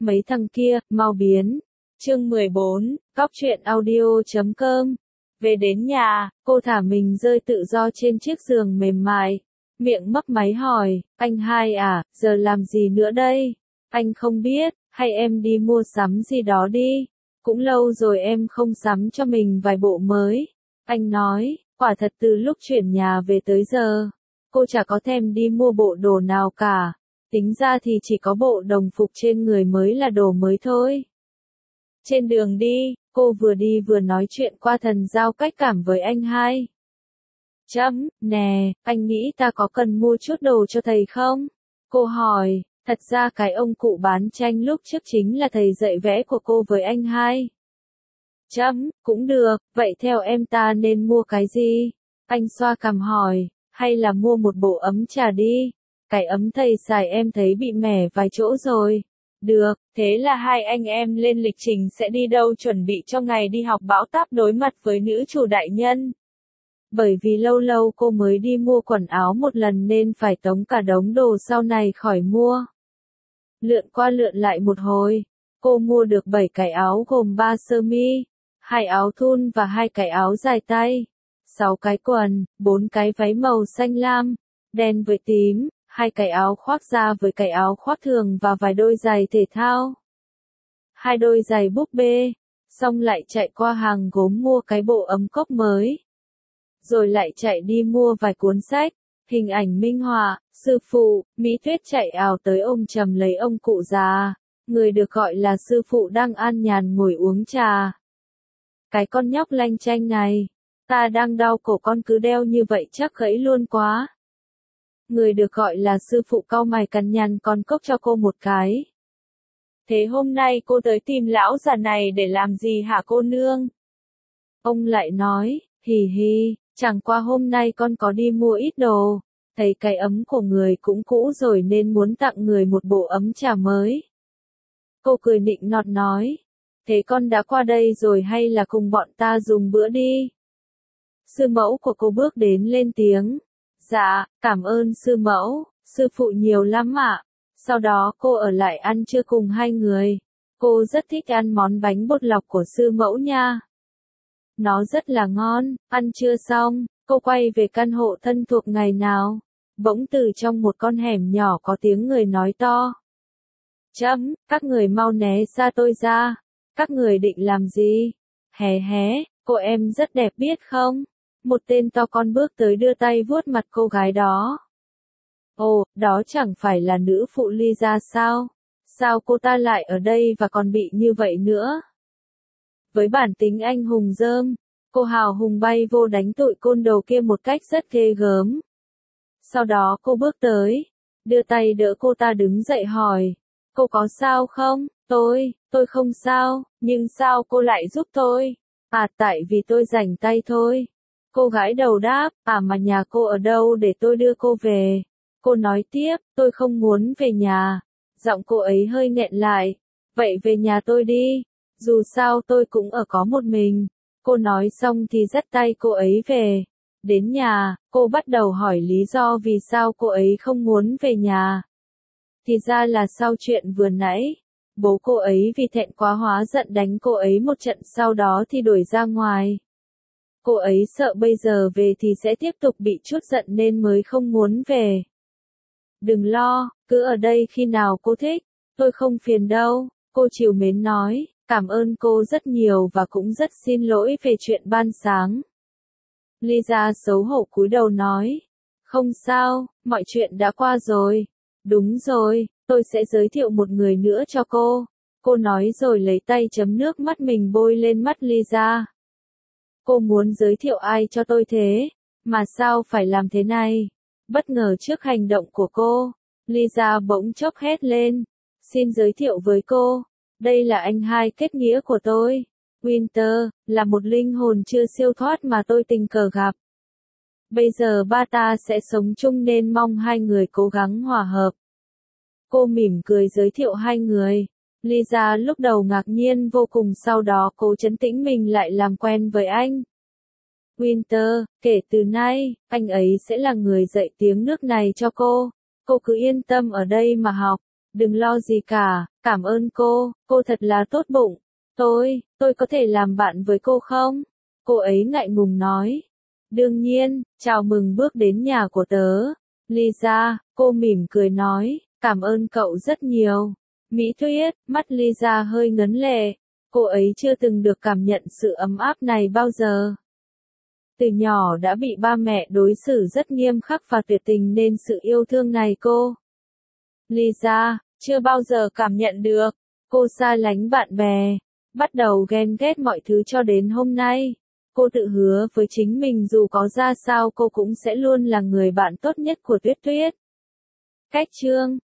mấy thằng kia, mau biến. Chương 14, Cóc truyện audio.com. Về đến nhà, cô thả mình rơi tự do trên chiếc giường mềm mại. Miệng mấp máy hỏi, anh hai à, giờ làm gì nữa đây? Anh không biết, hay em đi mua sắm gì đó đi. Cũng lâu rồi em không sắm cho mình vài bộ mới. Anh nói, quả thật từ lúc chuyển nhà về tới giờ, cô chả có thèm đi mua bộ đồ nào cả. Tính ra thì chỉ có bộ đồng phục trên người mới là đồ mới thôi. Trên đường đi, cô vừa đi vừa nói chuyện qua thần giao cách cảm với anh hai. Nè, anh nghĩ ta có cần mua chút đồ cho thầy không? Cô hỏi, thật ra cái ông cụ bán tranh lúc trước chính là thầy dạy vẽ của cô với anh hai. Cũng được, vậy theo em ta nên mua cái gì? Anh xoa cằm hỏi, hay là mua một bộ ấm trà đi? Cái ấm thầy xài em thấy bị mẻ vài chỗ rồi. Được, thế là hai anh em lên lịch trình sẽ đi đâu chuẩn bị cho ngày đi học bão táp đối mặt với nữ chủ đại nhân. Bởi vì lâu lâu cô mới đi mua quần áo một lần nên phải tống cả đống đồ sau này khỏi mua. Lượn qua lượn lại một hồi, cô mua được 7 cái áo gồm 3 sơ mi, 2 áo thun và 2 cái áo dài tay, 6 cái quần, 4 cái váy màu xanh lam, đen với tím, 2 cái áo khoác da với cái áo khoác thường và vài đôi giày thể thao. 2 đôi giày búp bê, xong lại chạy qua hàng gốm mua cái bộ ấm cốc mới. Rồi lại chạy đi mua vài cuốn sách, hình ảnh minh họa, sư phụ, Mỹ Tuyết chạy ào tới ôm chầm lấy ông cụ già, người được gọi là sư phụ đang an nhàn ngồi uống trà. Cái con nhóc lanh chanh này, ta đang đau cổ con cứ đeo như vậy chắc gãy luôn quá. Người được gọi là sư phụ cau mày cằn nhằn con cốc cho cô một cái. Thế hôm nay cô tới tìm lão già này để làm gì hả cô nương? Ông lại nói, hì, chẳng qua hôm nay con có đi mua ít đồ, thấy cái ấm của người cũng cũ rồi nên muốn tặng người một bộ ấm trà mới. Cô cười nịnh nọt nói, thế con đã qua đây rồi hay là cùng bọn ta dùng bữa đi? Sư mẫu của cô bước đến lên tiếng, dạ, cảm ơn sư mẫu, sư phụ nhiều lắm ạ. Sau đó cô ở lại ăn trưa cùng hai người, cô rất thích ăn món bánh bột lọc của sư mẫu nha. Nó rất là ngon, ăn trưa xong, cô quay về căn hộ thân thuộc ngày nào. Bỗng từ trong một con hẻm nhỏ có tiếng người nói to. Các người mau né xa tôi ra. Các người định làm gì? Hé, cô em rất đẹp biết không? Một tên to con bước tới đưa tay vuốt mặt cô gái đó. Ồ, đó chẳng phải là nữ phụ Lisa sao? Sao cô ta lại ở đây và còn bị như vậy nữa? Với bản tính anh hùng rơm, cô hào hùng bay vô đánh tụi côn đồ kia một cách rất ghê gớm. Sau đó cô bước tới, đưa tay đỡ cô ta đứng dậy hỏi, cô có sao không? Tôi không sao, nhưng sao cô lại giúp tôi? À tại vì tôi rảnh tay thôi. Cô gái đầu đáp, mà nhà cô ở đâu để tôi đưa cô về? Cô nói tiếp, tôi không muốn về nhà. Giọng cô ấy hơi nghẹn lại, vậy về nhà tôi đi. Dù sao tôi cũng ở có một mình. Cô nói xong thì dắt tay cô ấy về. Đến nhà, cô bắt đầu hỏi lý do vì sao cô ấy không muốn về nhà. Thì ra là sau chuyện vừa nãy, bố cô ấy vì thẹn quá hóa giận đánh cô ấy một trận sau đó thì đuổi ra ngoài. Cô ấy sợ bây giờ về thì sẽ tiếp tục bị chút giận nên mới không muốn về. Đừng lo, cứ ở đây khi nào cô thích, tôi không phiền đâu, cô trìu mến nói. Cảm ơn cô rất nhiều và cũng rất xin lỗi về chuyện ban sáng. Lisa xấu hổ cúi đầu nói. Không sao, mọi chuyện đã qua rồi. Đúng rồi, tôi sẽ giới thiệu một người nữa cho cô. Cô nói rồi lấy tay chấm nước mắt mình bôi lên mắt Lisa. Cô muốn giới thiệu ai cho tôi thế? Mà sao phải làm thế này? Bất ngờ trước hành động của cô, Lisa bỗng chốc hét lên. Xin giới thiệu với cô. Đây là anh hai kết nghĩa của tôi. Winter, là một linh hồn chưa siêu thoát mà tôi tình cờ gặp. Bây giờ ba ta sẽ sống chung nên mong hai người cố gắng hòa hợp. Cô mỉm cười giới thiệu hai người. Lisa lúc đầu ngạc nhiên vô cùng sau đó cố trấn tĩnh mình lại làm quen với anh. Winter, kể từ nay, anh ấy sẽ là người dạy tiếng nước này cho cô. Cô cứ yên tâm ở đây mà học. Đừng lo gì cả, cảm ơn cô thật là tốt bụng. Tôi có thể làm bạn với cô không? Cô ấy ngại ngùng nói. Đương nhiên, chào mừng bước đến nhà của tớ. Lisa, cô mỉm cười nói, cảm ơn cậu rất nhiều. Mỹ Tuyết, mắt Lisa hơi ngấn lệ. Cô ấy chưa từng được cảm nhận sự ấm áp này bao giờ. Từ nhỏ đã bị ba mẹ đối xử rất nghiêm khắc và tuyệt tình nên sự yêu thương này cô Lisa chưa bao giờ cảm nhận được. Cô xa lánh bạn bè, bắt đầu ghen ghét mọi thứ cho đến hôm nay. Cô tự hứa với chính mình dù có ra sao cô cũng sẽ luôn là người bạn tốt nhất của Tuyết Tuyết. Cách chương